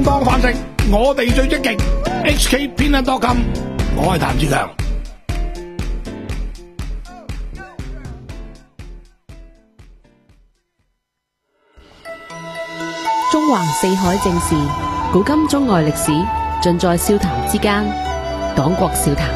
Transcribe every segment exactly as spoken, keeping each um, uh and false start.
當飯食，我哋最積極。H K 偏撚多金，我係譚志強。 中橫四海正事，古今中外歷史，盡在笑談之間。黨國笑談。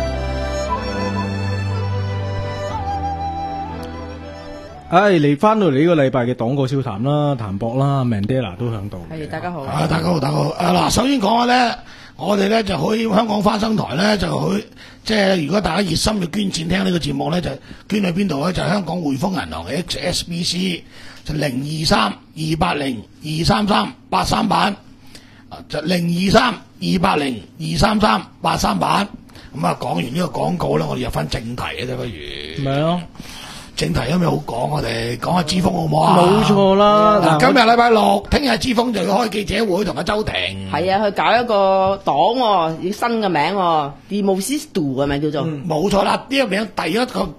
唉，嚟翻到嚟呢個禮拜嘅黨國笑談啦，譚博啦 ，Mandela 都響度。 係，大家好。 啊，大家好，大家好。啊嗱，首先講下咧，我哋咧就去香港花生台咧，就去即係如果大家熱心嘅捐錢聽呢個節目咧，就捐去邊度咧？就係香港匯豐銀行嘅 H S B C， 就零二三二八零二三三八三版，就零二三二八零二三三八三版。咁啊，講完呢個廣告咧，我哋入翻正題嘅啫，不如。 咪咯。 正題有咩好講？我哋講下之鋒好唔好啊？ 冇錯啦。 嗱，今日禮拜六，聽日之鋒就要開記者會同阿周庭。 係啊，佢搞一個黨喎、哦，要新嘅名喎、哦 ，Demosistoo 嘅名叫做。 冇錯啦，呢個名第一個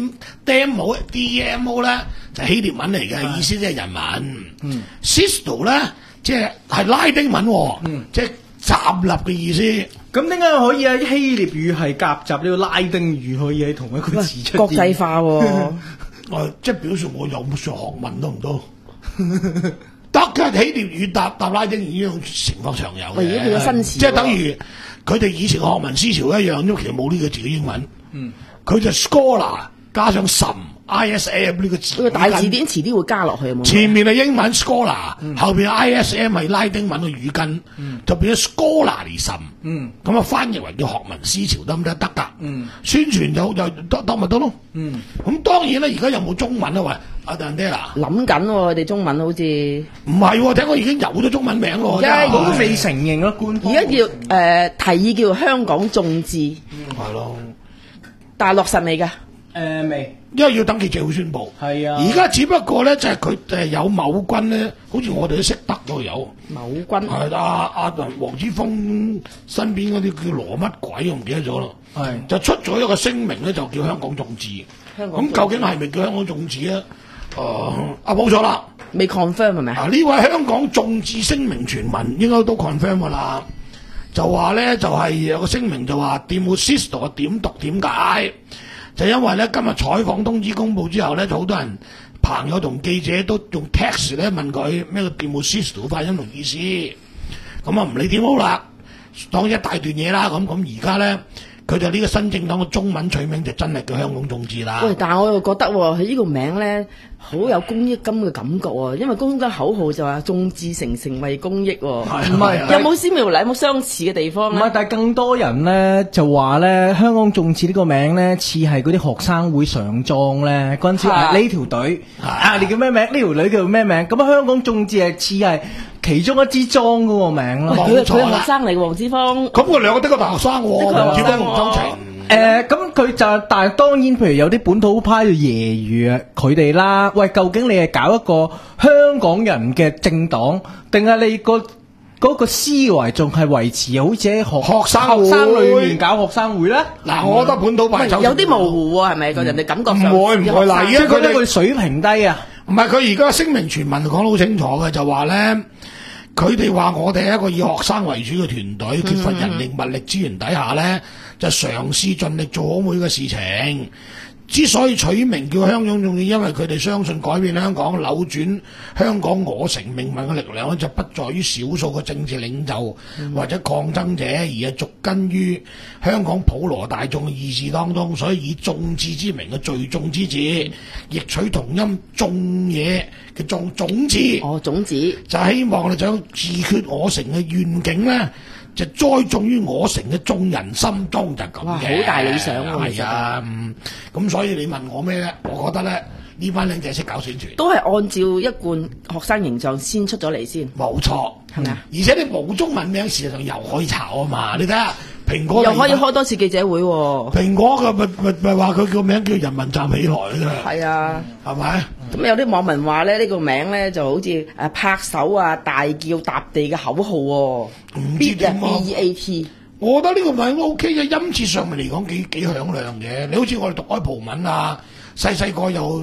demo D M O 咧就係希臘文嚟嘅，意思即係人民。嗯 ，Sisto 咧即係係拉丁文、哦，嗯、即係站立嘅意思。 咁點解可以喺希臘語係夾雜呢個拉丁語可以喺同一個字出？ 國際化喎、哦， 誒，即係表示我有上學問都唔多。得嘅，希臘語搭搭拉丁語呢種情況常有嘅。 喂，而家變咗新詞， 即係等於佢哋以前學民思潮一樣，因為其實冇呢個字嘅英文。嗯，佢就 scholar 加上 some。I S M 呢個字， 個大字典遲啲會加落去有冇？ 前面係英文 scholar，、嗯、後邊 I S M 係拉丁文嘅語根，嗯、就變咗 scholarism。嗯，咁啊翻譯為叫學民思潮得唔得？得㗎。嗯，宣傳就就得得咪得咯。嗯，咁當然咧，而家有冇中文啊？喂，阿 Mandela 諗緊喎，佢哋中文好似唔係喎，聽講已經有咗中文名喎。 而家都未承認咯，官方。 而家叫誒、呃、提議叫香港眾志。 係咯、嗯， 但係落實未㗎？ 誒未、呃， 因為要等記者會宣佈。係啊，而家只不過咧就係佢誒有某軍咧，好似我哋都識得都有。某軍係阿阿黃之鋒身邊嗰啲叫羅乜鬼，我唔記得咗咯。係就出咗一個聲明咧，就叫香港眾志。咁究竟係咪叫香港眾志咧？誒、呃，啊冇錯啦， 未 confirm 係咪啊？ 呢位香港眾志聲明傳聞應該都 confirm 㗎啦。就話咧就係、是、有個聲明就話 Demosistoo 點讀點解？就因為咧今日採訪通知公佈之後咧，就好多人朋友同記者都用 text 咧問佢咩叫 Demosistoo 發音同意思，咁啊唔理點好啦，當一大段嘢啦，咁咁而家咧佢就呢個新政黨嘅中文取名就真係叫香港眾志啦。 喂，但係我又覺得喎，佢呢個名咧好有公益金嘅感覺喎，因為公益金口號就話眾志成城為公益喎。唔係有冇鮮明有冇相似嘅地方咧？ 唔係，但係更多人咧就話咧，香港眾志呢個名咧似係嗰啲學生會上莊咧嗰陣時啊呢條隊啊，你叫咩名？呢條女叫咩名？咁啊香港眾志係似係其中一支莊嗰個名咯。 佢佢係學生嚟嘅黃之鋒。 咁佢兩個的確大學生喎，黃之鋒同周庭。 誒咁佢就，但係當然，譬如有啲本土派嘅揶揄佢哋啦。喂，究竟你係搞一個香港人嘅政黨，定係你個嗰個思維仲係維持好似喺學學生會學生裏面搞學生會咧？ 嗱，我覺得本土派有啲模糊喎，係咪？個人哋感覺上唔會唔會嗱，而家佢哋個水平低啊。 唔係，佢而家聲明全文講得好清楚嘅，就話咧，佢哋話我哋係一個以學生為主嘅團隊，缺乏人力物力資源底下咧，就嘗試盡力做好每個事情。之所以取名叫香港眾志，因為佢哋相信改變香港、扭轉香港我城命運嘅力量咧，就不在於少數嘅政治領袖或者抗爭者，而係植根於香港普羅大眾嘅意志當中。所以以眾志之名嘅聚眾之志，亦取同音種嘢嘅種種子。 哦，種子就希望你將自決我城嘅願景咧，就栽種於我城嘅眾人心中，就咁嘅。哇， 好大理想喎！ 係啊，咁、嗯、所以你問我咩咧？我覺得咧，呢班僆仔識搞宣傳， 都係按照一貫學生形象先出咗嚟先。 冇錯，係咪啊？而且你冇中文名，事實上又可以炒啊嘛！你睇下蘋果又可以開多次記者會喎、啊。 蘋果嘅咪咪咪話佢個名叫人民站起來㗎。 係啊， 係咪？ 咁有啲網民話咧，呢、這個名咧就好似誒拍手啊、大叫、踏地嘅口號喎、啊。 唔知點啊 B E A T， 我覺得呢個名 O K 嘅，音節上面嚟講幾幾響亮嘅。你好似我哋讀開葡文啊，細細個又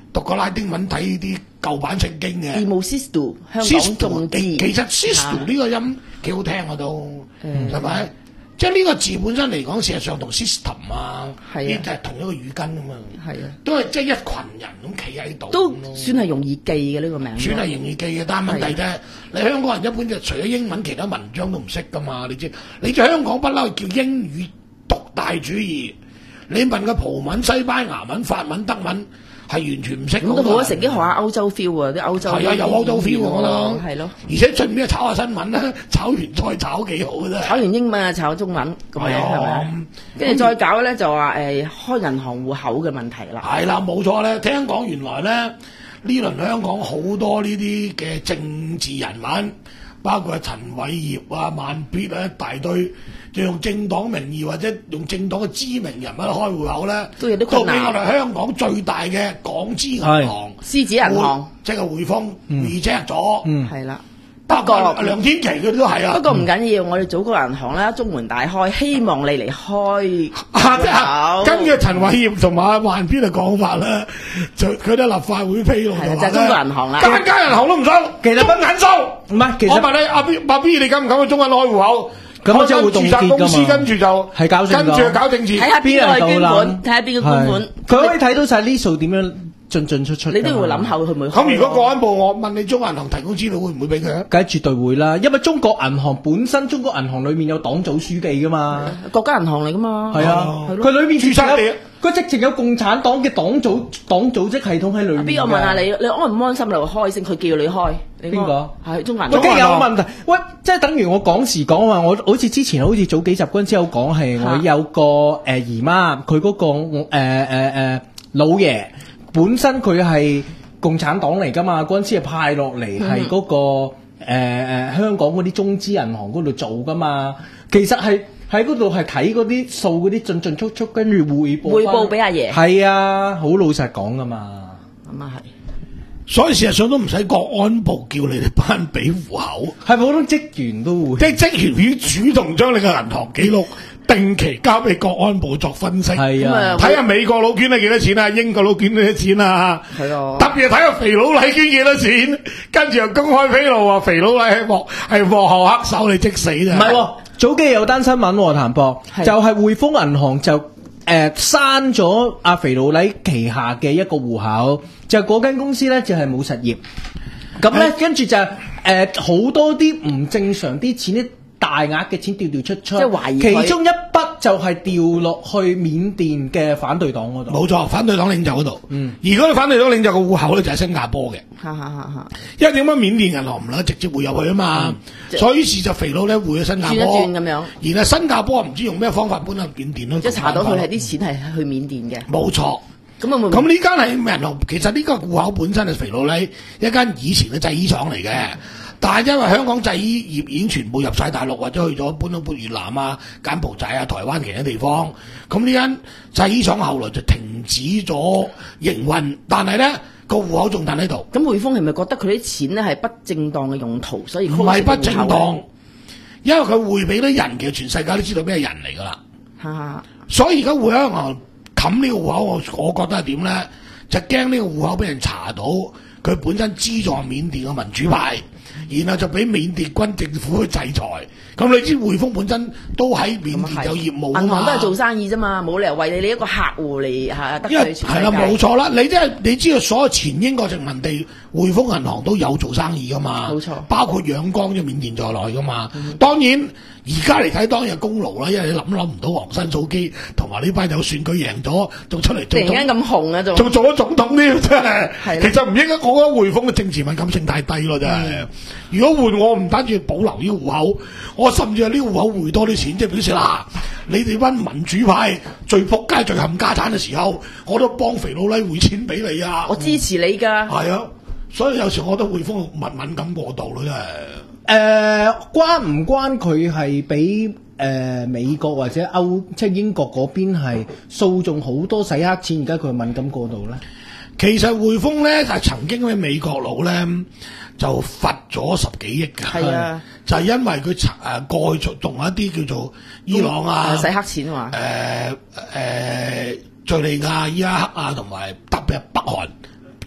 讀過拉丁文睇啲舊版聖經嘅。 Demosisto 香港眾志， 其實 sisto 呢個音幾好聽啊都，係咪？即係呢個字本身嚟講，事實上同 system 啊，呢啲係同一個語根啊嘛。係啊，都係即係一群人咁企喺度。 都算係容易記嘅呢個名。 算係容易記嘅，但係問題啫，你香港人一般就除咗英文，其他文章都唔識噶嘛。你知，你知香港不嬲叫英語獨大主義。你問個葡文、西班牙文、法文、德文係完全唔識。 咁都冇得乘機學下歐洲 feel 啊！啲歐洲係啊，有歐洲 feel 我覺得。 係咯。 而且順便炒下新聞啦，炒完再炒幾好嘅啫。炒完英文啊，炒中文咁樣係咪？跟住再搞咧就話誒開銀行戶口嘅問題啦。 係啦，冇錯咧。聽講原來咧呢輪香港好多呢啲嘅政治人物，包括陳偉業啊、慢必啊一大堆。就用政黨名義或者用政黨嘅知名人物開戶口咧，都有啲困難。都俾我哋香港最大嘅港資銀行獅子銀行， 即係匯豐 reject 咗。 嗯，係啦。 不過梁天琦佢都係啊。 不過唔緊要，我哋祖國銀行咧中門大開，希望你嚟開戶口。跟住陳偉業同埋萬邊嘅講法咧，就佢哋立法會披露就話就中國銀行啦， 間間銀行都唔收，其實不肯收。 唔係，其實我問你阿 B 阿 B， 你敢唔敢去中銀開戶口？ 咁即係會凍結㗎嘛？ 公司跟住就係搞跟住就搞政治， 睇下邊個捐款，睇下邊個捐款， 佢可以睇到晒呢數點樣進進出出。 你都會諗下佢會唔會？ 咁如果國安部我問你中國銀行提供資料，會唔會俾佢啊？ 梗係絕對會啦，因為中國銀行本身中國銀行裡面有黨組書記㗎嘛， 國家銀行嚟㗎嘛。 係啊，佢裏面註冊嘅。佢直情有共產黨嘅黨組黨組織系統喺裏面。 邊個問下你？你安唔安心嚟開先？佢叫你開。 邊個？ 係中銀。 我梗係有問題。喂，即係等於我講時講話，我好似之前好似早幾集嗰陣時有講係我有個誒姨媽，佢嗰個誒誒誒老爺本身佢係共產黨嚟㗎嘛，嗰陣時係派落嚟係嗰個誒誒香港嗰啲中資銀行嗰度做㗎嘛，其實係。喺嗰度係睇嗰啲數嗰啲進進出出，跟住匯報。匯報俾阿爺。 係啊，好老實講噶嘛。 咁啊係。 所以事實上都唔使國安部叫你哋班俾戶口， 係普通職員都會。 即係職員已經主動將你嘅銀行記錄定期交俾國安部作分析。 係啊， 睇下美國佬捐咗幾多錢啊，英國佬捐咗幾多錢啊。 係啊。 特別係睇下肥佬黎捐幾多錢，跟住又公開披露話肥佬黎係幕係幕後黑手，你即死咋。 唔係喎。早幾日有單新聞喎，譚博就係匯豐銀行就誒刪咗阿肥佬黎旗下嘅一個戶口，就嗰間公司咧就係冇實業，咁咧跟住就誒好多啲唔正常啲錢啲大額嘅錢調調出出， 即係懷疑其中一筆就係調落去緬甸嘅反對黨嗰度。 冇錯，反對黨領袖嗰度。 嗯， 而嗰個反對黨領袖嘅戶口咧就係新加坡嘅。 哈哈哈哈！ 因為點解緬甸銀行唔能夠直接匯入去啊嘛，嗯、所以於是就肥佬咧匯去新加坡， 轉一轉咁樣。 然後新加坡唔知用咩方法搬去緬甸咯。 即係查到佢係啲錢係去緬甸嘅。 冇錯。 咁啊， 咁呢間係咩銀行？其實呢個戶口本身係肥佬黎一間以前嘅製衣廠嚟嘅。但係因為香港製衣業已經全部入晒大陸，或者去咗搬到搬越南啊、柬埔寨啊、台灣其他地方，咁呢間製衣廠後來就停止咗營運，但係咧個戶口仲等喺度。 咁匯豐係咪覺得佢啲錢咧係不正當嘅用途，所以唔係不正當？因為佢匯俾啲人，其實全世界都知道咩人嚟㗎啦。 嚇！所以而家匯豐銀行冚呢個戶口，我我覺得係點咧？就驚呢個戶口俾人查到，佢本身資助緬甸嘅民主派。然後就俾緬甸軍政府去制裁，咁你知匯豐本身都喺緬甸有業務啊嘛， 銀行都係做生意啫嘛，冇理由為你你一個客戶嚟嚇得罪全世界。 係啦，冇錯啦，你即係你知道所有前英國殖民地匯豐銀行都有做生意噶嘛， 冇錯，包括仰光即係緬甸在內噶嘛。嗯、當然而家嚟睇當然係功勞啦，因為你諗諗唔到昂山素基同埋呢班有選舉贏咗，仲出嚟突然間咁紅啊，仲仲做咗總統添，真係。 係。 其實唔應該，我覺得匯豐嘅政治敏感性太低咯，真係。嗯、如果換我，唔單止保留呢個戶口，我甚至係呢個戶口匯多啲錢，即係表示啦，你哋班民主派最仆街、最冚家產嘅時候，我都幫肥佬黎匯錢俾你啊！ 我支持你㗎。係、 嗯、啊，所以有時我覺得匯豐敏敏感過度咯，真係。誒、 呃，關唔關佢係俾誒美國或者歐即係英國嗰邊係訴訟好多洗黑錢，而家佢敏感過度咧？ 其實匯豐咧就係曾經俾美國佬咧就罰咗十幾億㗎， 係啊， 就係因為佢誒過去同一啲叫做伊朗啊、 洗黑錢話， 誒誒敍利亞、伊拉克啊，同埋特別係北韓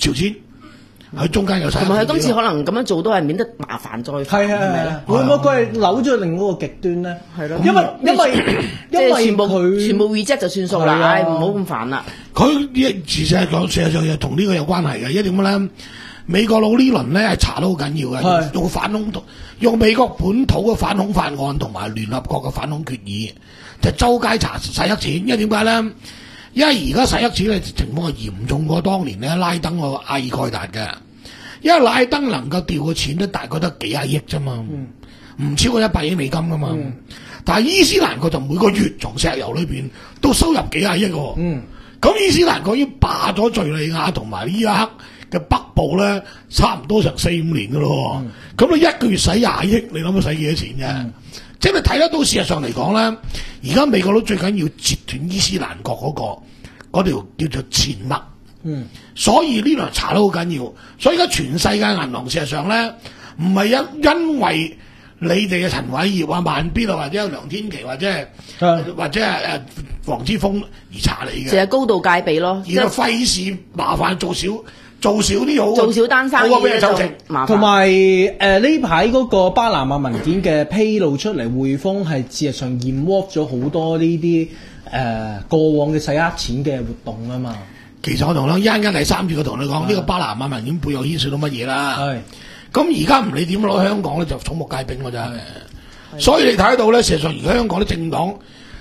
朝鮮，佢中間有洗黑錢。 同埋佢今次可能咁樣做都係免得麻煩再犯， 係係係，會唔會佢係扭咗另一個極端咧？ 係咯， 因為因為即因為係全部佢全部 reject 就算數啦， 係啊唉唔好咁煩啦。 佢事實講，事實上又同呢個有關係嘅，因為點解咧？美國佬呢輪咧係查得好緊要嘅， 係用反恐用美國本土嘅反恐法案同埋聯合國嘅反恐決議，就周街查洗黑錢。因為點解咧？因為而家洗黑錢嘅情況係嚴重過當年咧拉登個阿爾蓋達嘅，因為拉登能夠調嘅錢都大概得幾廿億啫嘛，唔、嗯、超過一百億美金噶嘛。嗯、但係伊斯蘭國就每個月從石油裏邊都收入幾廿億喎。嗯咁伊斯蘭國已經霸咗敍利亞同埋伊拉克嘅北部咧，差唔多成四五年噶咯。咁你、嗯、一個月使廿億，你諗下使幾多錢啫？嗯、即係你睇得到事實上嚟講咧，而家美國佬最緊要截斷伊斯蘭國嗰、嗰個嗰條叫做錢脈。嗯，所以呢輪查得好緊要。所以而家全世界銀行事實上咧，唔係因因為你哋嘅陳偉業啊、萬必啊，或者梁天琦，或者係、嗯、或者係誒黃之鋒而查你嘅， 就係高度戒備咯， 而家費事麻煩做少做少啲好， 做少單生意咧就麻煩。 同埋誒呢排嗰個巴拿馬文件嘅披露出嚟，匯豐係事實上驗獲咗好多呢啲誒過往嘅洗黑錢嘅活動啊嘛。 其實我同你一陣間第三節我同你講呢個巴拿馬文件背後牽涉到乜嘢啦。係。咁而家唔理點攞香港咧，就草木皆兵㗎咋。所以你睇到咧，事實上而家香港啲政黨，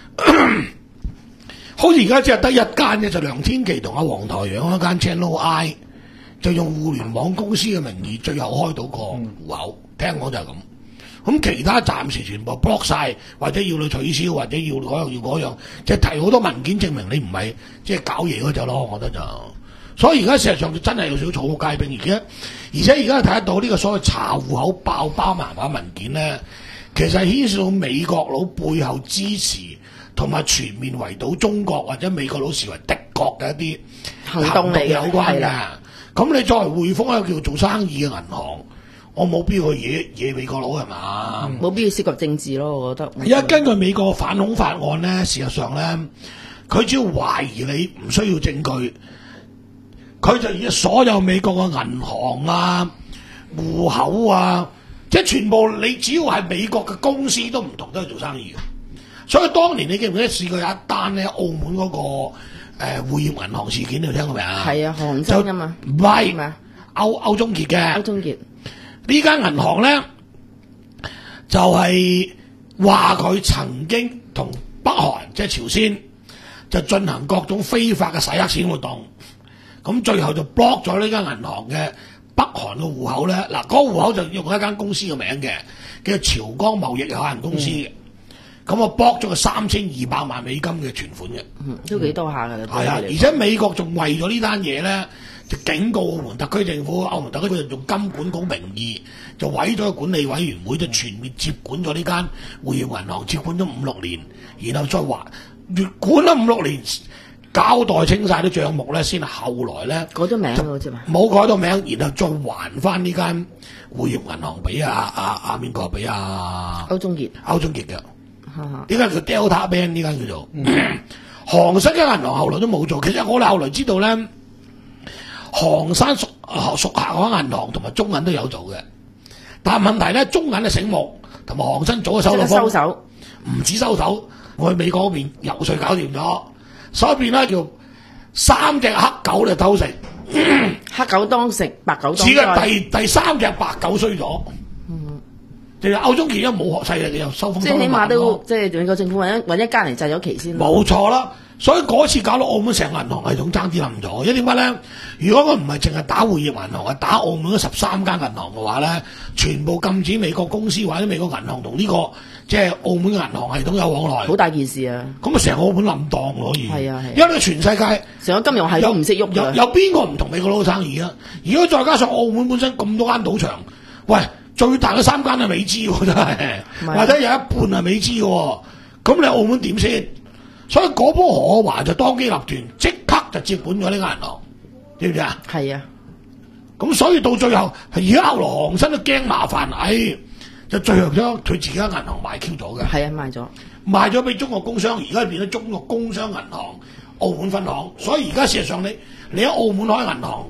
好似而家只係得一間嘅，就梁天琦同阿黃台仰嗰間 Channel I， 就用互聯網公司嘅名義，最後開到個戶口。嗯、聽講就係咁。咁其他暫時全部 block 晒，或者要你取消，或者要嗰樣要嗰樣，即係提好多文件證明你唔係即係搞嘢嗰隻咯。我覺得就。所以而家事實上就真係有少少草木皆兵，而且而且而家睇得到呢個所謂查戶口爆巴拿馬文件咧，其實牽涉到美國佬背後支持同埋全面圍堵中國或者美國佬視為敵國嘅一啲行動嚟有關嘅。咁你作為匯豐一個叫做生意嘅銀行，我冇必要去惹惹美國佬係嘛？ 冇、嗯、必要涉及政治咯，我覺得。 而家根據美國反恐法案咧，事實上咧，佢只要懷疑你唔需要證據。佢就以所有美國嘅銀行啊、戶口啊，即係全部你只要係美國嘅公司都唔同都係做生意嘅。所以當年你記唔記得試過有一單咧，澳門嗰、那個誒匯業銀行事件，你聽過未啊？係啊，韓生啊嘛，唔係歐歐中傑嘅。 歐中傑呢間銀行咧，就係話佢曾經同北韓即係朝鮮就進行各種非法嘅洗黑錢活動。咁最後就 block 咗呢間銀行嘅北韓嘅戶口咧，嗱、那、嗰個戶口就用一間公司嘅名嘅，叫朝江貿易有限公司嘅。咁我 block 咗個三千二百萬美金嘅存款嘅， 嗯，都幾多下㗎。 係啊，而且美國仲為咗呢單嘢咧，就警告澳門特區政府，澳門特區佢就用金管局名義就委咗個管理委員會，就全面接管咗呢間匯業銀行，接管咗五六年，然後再還越管咗五六年。交代清晒啲帳目咧，先後來咧改咗名喎，啫嘛， 冇改到名，然後再還翻呢間匯業銀行俾阿阿阿邊個俾阿歐中傑， 歐中傑嘅，呢間叫 Delta Bank， 呢間叫做杭生嘅銀行，後來都冇做。其實我哋後來知道咧，杭生屬屬下嗰間銀行同埋中銀都有做嘅，但係問題咧，中銀嘅醒目，同埋杭生早嘅手到收手， 唔止收手，我去美國嗰邊游説搞掂咗。所以變咧叫三隻黑狗就偷食， 黑狗當食，白狗當災。 似嘅第第三隻白狗衰咗，嗯，其實歐中傑因為冇學勢，你又收風。 即係起碼都即係美國政府揾一揾一間嚟制咗旗先。 冇錯啦，所以嗰次搞到澳門成個銀行系統爭啲冧咗。因為點解咧？如果我唔係淨係打匯業銀行，係打澳門嗰十三間銀行嘅話咧，全部禁止美國公司或者美國銀行同呢、這個。即係澳門嘅銀行系統有往來， 好大件事啊！ 咁啊，成個澳門冧檔可以。係啊係。因為全世界成個金融系統唔識喐嘅。 有有邊個唔同美國佬生意啊？如果再加上澳門本身咁多間賭場，喂，最大嘅三間係美資喎，真係，或者有一半係美資嘅，咁你澳門點先？所以嗰波何華就當機立斷，即刻就接管咗呢間銀行，知唔知啊？ 係啊。 咁所以到最後，而家後來航生都驚麻煩，唉。就最後將佢自己間銀行賣 Q 咗嘅， 係啊，賣咗， 賣咗俾中國工商，而家變咗中國工商銀行澳門分行。所以而家事實上你你喺澳門開銀行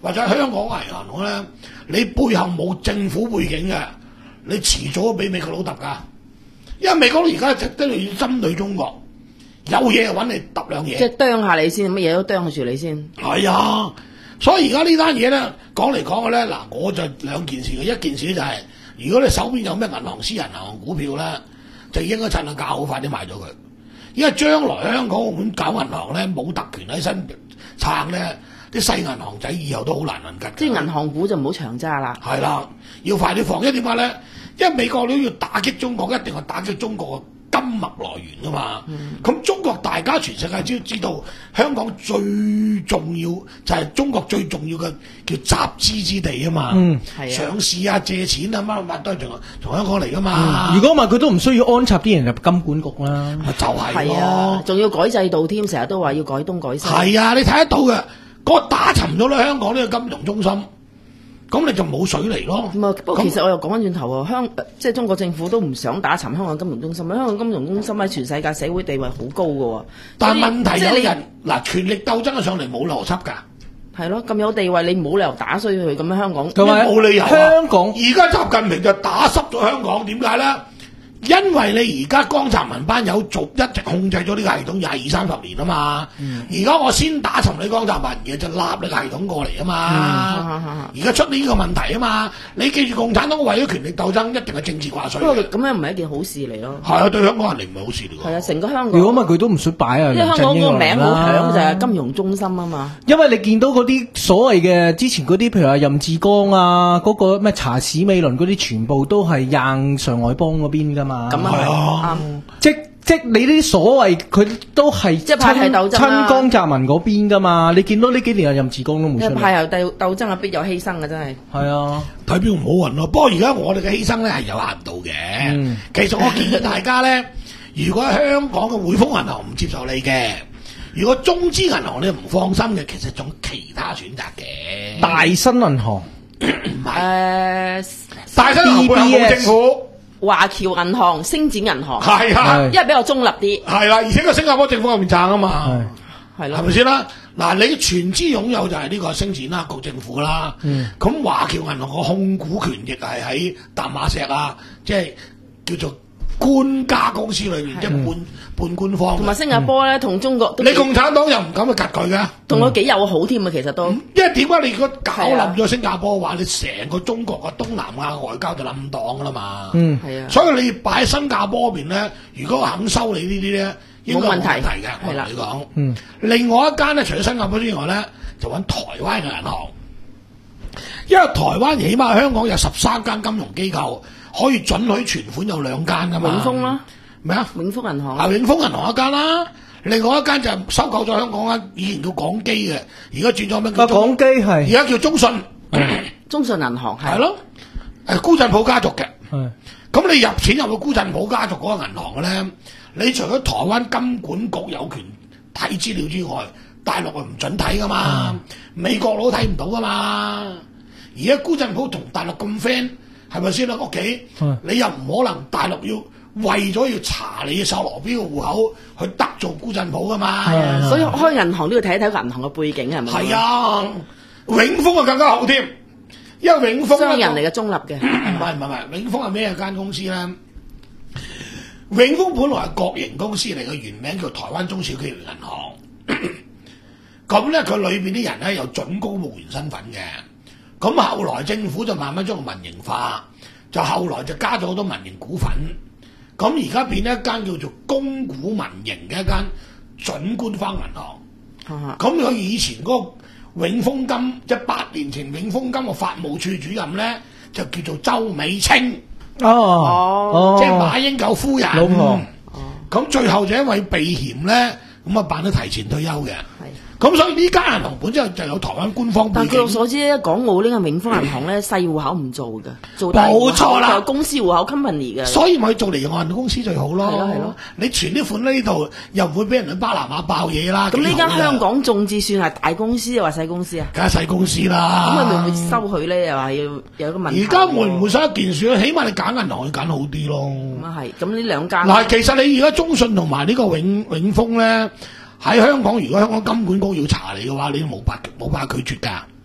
或者香港嘅銀行咧，你背後冇政府背景嘅，你遲早都俾美國佬揼㗎。因為美國佬而家直都要針對中國，有嘢就揾你揼兩嘢。 即係啄下你先，乜嘢都啄住你先。 係啊，所以而家呢單嘢咧講嚟講去咧，嗱我就兩件事嘅，一件事就係、是、如果你手邊有咩銀行、私人銀行股票咧，就應該趁個價好快啲賣咗佢，因為將來香港澳門搞銀行咧冇特權喺身撐咧，啲細銀行仔以後都好難能吉。 即係銀行股就唔好長揸啦。 係啦，要快啲放，因為點解咧？因為美國佬要打擊中國，一定係打擊中國嘅金脈來源噶嘛。咁、嗯、中國大家全世界都知道，香港最重要就係中國最重要嘅叫集資之地啊嘛。嗯，係啊，上市啊、借錢啊乜乜都係從從香港嚟噶嘛。 如果唔係佢都唔需要安插啲人入金管局啦。 咪就係咯， 啊，仲要改制度添，成日都話要改東改西。 係啊，你睇得到嘅，嗰、那個打沉咗咧香港呢個金融中心。咁你就冇水嚟咯。 唔係，不過其實我又講翻轉頭喎，香即係中國政府都唔想打沉香港金融中心。香港金融中心喺全世界社會地位好高嘅喎。 但係問題有人嗱，權力鬥爭上嚟冇邏輯㗎。 係咯，咁有地位你冇理由打衰佢咁樣香港。 冇理由啊！ 香港而家習近平就打濕咗香港，點解咧？因為你而家江澤民班友做一直控制咗呢個系統廿二三十年啊嘛，而家、嗯、我先打沉你江澤民，而就立你個系統過嚟啊嘛，而家、嗯、出呢個問題啊嘛，你記住共產黨為咗權力鬥爭，一定係政治掛帥。不過咁樣唔係一件好事嚟咯。係啊，對香港人嚟唔係好事嚟㗎。係啊， 成個香港。 如果唔係佢都唔想擺啊， 因為香港嗰個名好響就係金融中心啊嘛。 因為你見到嗰啲所謂嘅之前嗰啲，譬如話任志剛啊，嗰、嗰個咩查史美倫嗰啲，全部都係硬上海幫嗰邊㗎嘛。咁啊。 啱、嗯， 即即你呢啲所謂佢都係即係派系鬥爭親江澤民嗰邊噶嘛？你見到呢幾年啊，任志剛都冇出嚟。 派系鬥鬥爭啊，必有犧牲嘅真係。 係啊， 睇邊個唔好運咯。不過而家我哋嘅犧牲咧係有限度嘅。嗯、其實我建議大家咧，如果香港嘅匯豐銀行唔接受你嘅，如果中資銀行你唔放心嘅，其實仲有其他選擇嘅。 大新銀行唔係， 誒， 大新銀行背後冇政府。 華僑銀行、星展銀行係啊， 因為比較中立啲。 係啦，而且個新加坡政府入面賺啊嘛， 係咯， 係咪先啦？嗱，你全資擁有就係呢個星展啦，國政府啦。咁華僑銀行個控股權亦係喺淡馬錫啊，即係叫做官家公司裏面，即係半半官方。同埋新加坡咧，同中國你共產黨又唔敢去及佢嘅， 同佢幾友好添啊！其實都， 因為點解你如果搞冧咗新加坡嘅話，你成個中國嘅東南亞外交就冧檔噶啦嘛。嗯，係啊。所以你擺喺新加坡嗰邊咧，如果肯收你呢啲咧，應該冇問題嘅。我同你講，嗯，另外一間咧，除咗新加坡之外咧，就揾台灣嘅銀行，因為台灣起碼香港有十三間金融機構。可以准許存款有兩間噶嘛？ 永豐啦， 咩啊？ 永豐銀行啊，永豐銀行一間啦，另外一間就收購咗香港啊，以前叫港基嘅，而家轉咗咩？ 啊，港基係， 而家叫中信， 中信銀行係咯，誒，辜振甫家族嘅，係。咁你入錢入去辜振甫家族嗰個銀行嘅咧，你除咗台灣金管局有權睇資料之外，大陸係唔准睇噶嘛，美國佬睇唔到噶嘛，而家辜振甫同大陸咁 friend。係咪先啦？屋企，嗯、你又唔可能大陸要為咗要查你嘅秀羅標嘅戶口去得做辜振甫噶嘛？ 係啊，所以開銀行都要睇一睇個銀行嘅背景係咪？ 係啊，永豐啊更加好添，因為永豐商人嚟嘅中立嘅， 唔係唔係唔係，永豐係咩間公司咧？永豐本來係國營公司嚟嘅，原名叫台灣中小企業銀行。咁咧，佢裏邊啲人咧有準公務員身份嘅。咁後來政府就慢慢將佢民營化，就後來就加咗好多民營股份，咁而家變咗一間叫做公股民營嘅一間準官方銀行。咁佢、啊、以前嗰個永豐金，即係八年前永豐金嘅法務處主任咧，就叫做周美清。哦，哦，即係馬英九夫人。老婆。咁、嗯、最後就因為避嫌咧，咁啊辦咗提前退休嘅。咁所以呢間銀行本身就有台灣官方背景。但據我所知咧，港澳呢個永豐銀行咧細戶口唔做嘅，做大戶口冇錯啦，公司戶口 company 嘅。所以咪做離岸公司最好咯。係咯係咯，你存啲款呢度又唔會俾人去巴拿馬爆嘢啦。咁呢間香港眾志算係大公司定話細公司啊？梗係細公司啦。咁佢咪會收佢咧？又話要有個問題。而家會唔會收一件事咧？起碼你揀銀行要揀好啲咯。咁啊係，咁呢兩間嗱，其實你而家中信同埋呢個永永豐咧。喺香港，如果香港金管局要查你嘅話，你都冇辦冇辦法拒絕㗎。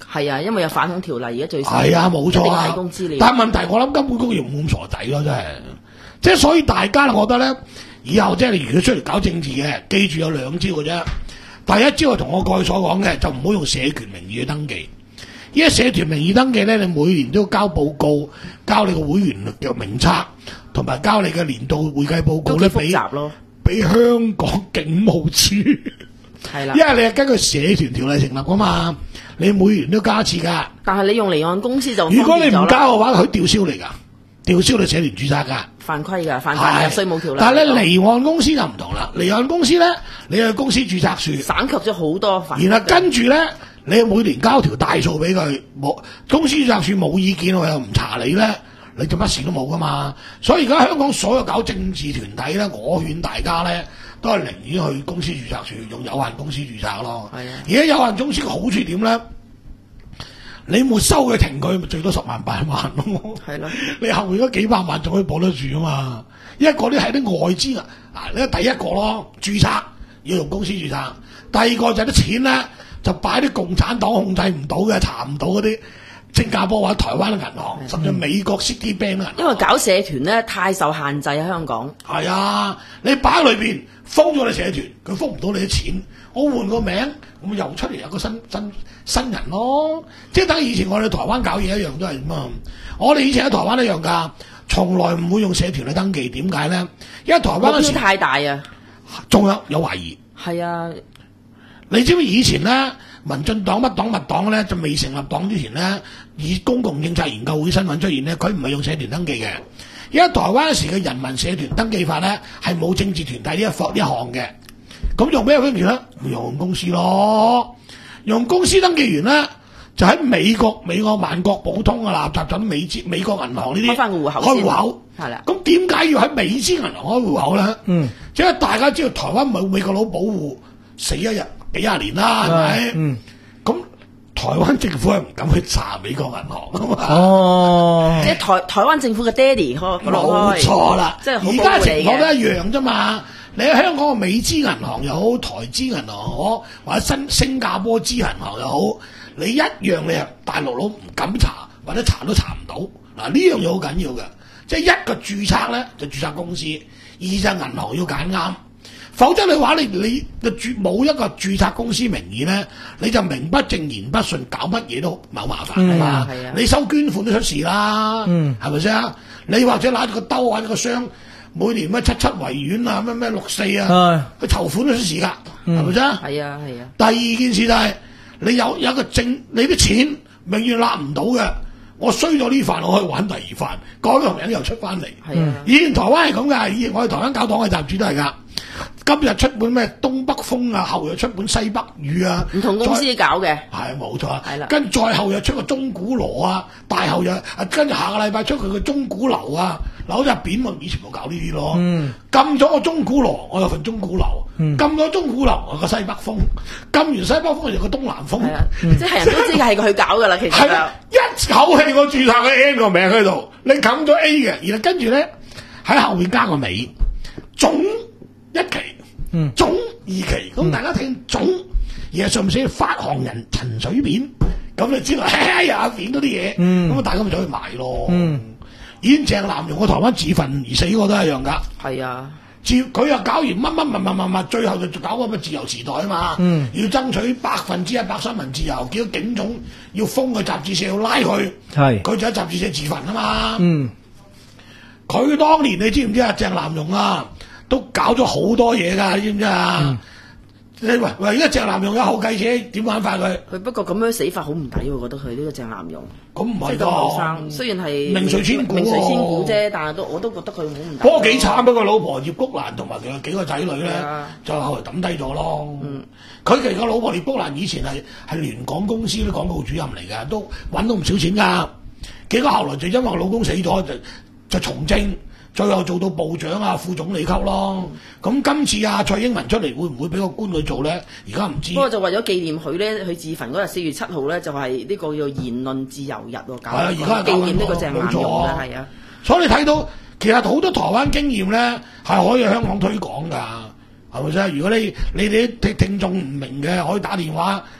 係啊，因為有反恐條例，而家最新係啊，冇錯啊。 提供資料。 但係問題，我諗金管局要唔咁傻仔咯，真係。即係所以大家我覺得咧，以後即係你如果出嚟搞政治嘅，記住有兩招嘅啫。第一招係同我過去所講嘅，就唔好用社團名義去登記。因為社團名義登記咧，你每年都要交報告，交你個會員嘅名冊，同埋交你嘅年度會計報告咧，俾俾香港警務處。 係啦， 因為你係根據社團條例成立噶嘛，你每年都加一次㗎。 但係你用離岸公司就如果你唔交嘅話，佢吊銷你㗎，吊銷你社團註冊㗎。 犯規㗎，犯法㗎，稅務條例。 但係咧離岸公司就唔同啦，離岸公司咧，你去公司註冊處省卻咗好多犯。 然後跟住咧，你每年交條大數俾佢，冇公司註冊處冇意見，我又唔查你咧，你就乜事都冇噶嘛。所以而家香港所有搞政治團體咧，我勸大家咧，都係寧願去公司註冊處用有限公司註冊咯。係啊，而家有限公司嘅好處點咧？你沒收佢停佢，咪最多十萬八萬咯。係咯，你後面嗰幾百萬仲可以保得住啊嘛。因為嗰啲係啲外資啊，啊，呢第一個咯，註冊要用公司註冊。第二個就係啲錢咧，就擺啲共產黨控制唔到嘅、查唔到嗰啲新加坡或者台灣嘅銀行，甚至美國 Citibank 啊。 因為搞社團咧太受限制喺香港。 係啊，你擺喺裏邊封咗你社團，佢封唔到你啲錢。我換個名，咁又出嚟有個新新新人咯。即係等以前我哋台灣搞嘢一樣都係咁啊。我哋以前喺台灣一樣㗎，從來唔會用社團去登記。點解咧？因為台灣嗰時太大啊， 仲有有懷疑。 係啊， 你知唔知以前咧，民進黨乜黨乜黨咧，就未成立黨之前咧，以公共政策研究會身份出現咧，佢唔係用社團登記嘅。因為台灣嗰時嘅人民社團登記法咧，係冇政治團體呢一項一項嘅。咁用咩登記咧？用公司咯，用公司登記完咧，就喺美國美國萬國普通啊、立集咗美資美國銀行呢啲開翻個戶口開戶口係啦。咁點解要喺美資銀行開戶口咧？嗯，即係大家知道台灣冇美國佬保護，死一日幾廿年啦，係咪？嗯，咁台灣政府係唔敢去查美國銀行啊嘛。 哦， 即係台台灣政府嘅爹哋開冇錯啦， 即係而家情況都一樣啫嘛。你喺香港嘅美資銀行又好，台資銀行好，或者新新加坡資銀行又好，你一樣你係大陸佬唔敢查，或者查都查唔到。嗱，呢樣嘢好緊要嘅，即係一個註冊咧就註冊公司，二就銀行要揀啱，否則你話你你嘅註冇一個註冊公司名義咧，你就名不正言不順，搞乜嘢都冇麻煩㗎嘛。 嗯啊、 你收捐款都出事啦，係咪先？你或者攞住個兜或者個箱。每年乜七七維園啊，乜乜六四啊，佢籌款都出事㗎，係咪先？ 係啊係啊。 第二件事就係、是、你有有一個證，你啲錢永遠揦唔到嘅。我衰咗呢飯，我可以玩第二飯，改個名又出翻嚟。係啊。以前台灣係咁㗎，以前我哋台灣搞黨嘅雜誌都係㗎。今日出本咩東北風啊，後日出本西北雨啊， 唔同公司搞嘅， 係冇錯， 係啦。 跟再後日出個中古羅啊，大後日啊，跟住下個禮拜出佢個中古樓啊，樓就扁喎，以前冇搞呢啲咯。嗯，禁咗個中古羅，我有份中古樓；禁咗中古樓，我有個西北風；禁完西北風，我有個東南風。係啊， 即係人都知係佢搞㗎啦，其實係啊， 一口氣我註冊個 N 個名喺度，你冚咗 A 嘅，然後跟住咧喺後面加個尾，總一期。嗯，總二期，咁大家聽總，而係上面寫發行人陳水扁，咁你知道，哎呀，扁嗰啲嘢，咁啊大家咪走去買咯。嗯，以前鄭南榕個台灣自焚而死嗰個都係一樣噶。係啊，自佢又搞完乜乜乜乜乜乜，最後就搞個乜自由時代啊嘛。嗯，要爭取百分之一百新聞自由，叫警總要封個雜誌社，要拉佢。係，佢就喺雜誌社自焚啊嘛。嗯，佢當年你知唔知啊？鄭南榕啊！都搞咗好多嘢㗎，你知唔知啊？嗯、你喂喂，而家鄭南榕有後繼者，點玩法佢？ 佢不過咁樣死法好唔抵喎，我覺得佢呢、呢個鄭南榕。 咁唔係㗎，後生雖然係名垂千古， 名垂千古啫，但係都我都覺得佢好唔抵。 不過幾慘，不過老婆葉菊蘭同埋佢有幾個仔女咧，啊、就後來抌低咗咯。佢、嗯、其實個老婆葉菊蘭以前係係聯港公司啲廣告主任嚟㗎，都揾到唔少錢㗎。結果後來就因為老公死咗，就就從政。最後做到部長啊、副總理級咯。咁、嗯、今次啊蔡英文出嚟會唔會俾個官佢做咧？而家唔知。不過就為咗紀念佢咧，佢自焚嗰日四月七號咧，就係、是、呢個叫言論自由日喎。搞係啊，而家紀念呢個鄭南榕啦，係啊。 所以你睇到其實好多台灣經驗咧係可以喺香港推廣㗎，係咪先？如果你你哋啲聽聽眾唔明嘅，可以打電話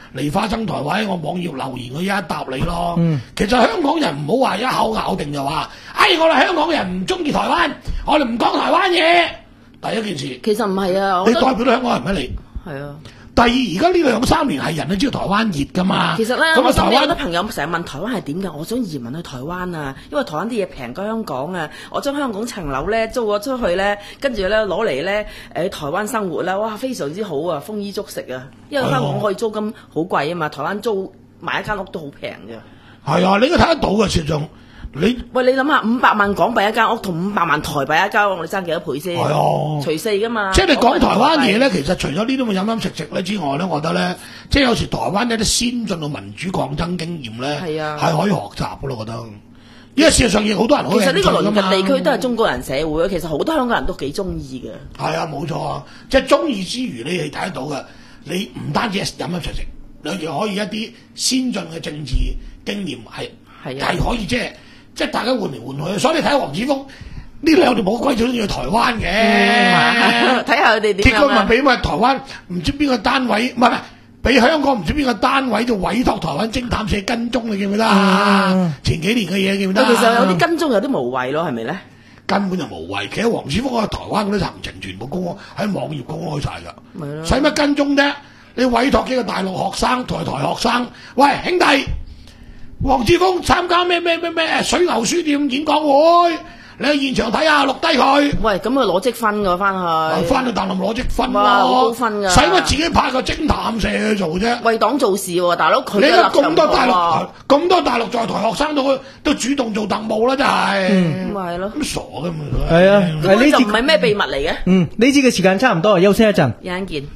梨花生台或者我網頁留言，佢一答你咯。 嗯、 其實香港人唔好話一口咬定就話，哎我哋香港人唔中意台灣，我哋唔講台灣嘢。第一件事， 其實唔係啊， 你代表到香港人咩你？ 係啊。 第二，而家呢兩三年係人都知道台灣熱噶嘛。 其實咧， 咁啊， 我身邊有台灣啲朋友成日問台灣係點㗎？我想移民去台灣啊，因為台灣啲嘢平過香港啊。我將香港層樓咧租咗出去咧，跟住咧攞嚟咧誒台灣生活啦，哇非常之好啊，豐衣足食啊。因為香港可以租金好貴啊嘛，台灣租買一間屋都好平嘅。 係啊，你應該睇得到嘅事仲。你喂，你諗下五百萬港幣一間屋同五百萬台幣一間屋，你爭幾多倍先？ 係啊， 除四噶嘛。 即係你講台灣嘢咧，其實除咗呢啲咁嘅飲飲食食咧之外咧，我覺得咧，即係有時台灣一啲先進嘅民主抗爭經驗咧，係啊，係可以學習嘅咯，我覺得。因為事實上亦好多人好。 其實呢個鄰近地區都係中國人社會，其實好多香港人都幾中意嘅。 係啊，冇錯啊，即係中意之餘，你係睇得到嘅。你唔單止係飲飲食食，你亦可以一啲先進嘅政治經驗係係係可以即係。即係大家換嚟換去，所以你睇下黃子峰呢兩條冇鬼咗都要去台灣嘅， 睇下佢哋點樣。 結果咪俾咪台灣唔知邊個單位，唔係唔係俾香港唔知邊個單位就委託台灣偵探社跟蹤，你記唔記得啊？嗯、前幾年嘅嘢記唔記得？ 其實有啲跟蹤有啲無謂咯，係咪咧？ 根本就無謂。其實黃子峰喺台灣嗰啲行程全部公開喺網頁公開晒㗎， 咪咯。 使乜跟蹤啫？你委託幾個大陸學生、台台學生，喂兄弟。黃之鋒參加咩咩咩咩水牛書店演講會，你去現場睇下，錄低佢。 喂，咁佢攞積分㗎翻去， 翻去大陸攞積分咯， 好高分㗎。 使乜自己派個偵探社去做啫？ 為黨做事喎，大佬佢。你而家咁多大陸，咁多大陸在台學生都都主動做特務啦，真係。 嗯，咪係咯。 咁傻㗎嘛？ 係啊， 呢就唔係咩秘密嚟嘅。 嗯，呢節嘅時間差唔多，休息一陣。 一陣見。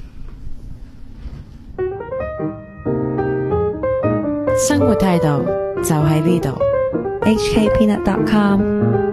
生活態度就喺呢度。H K Peanut dot com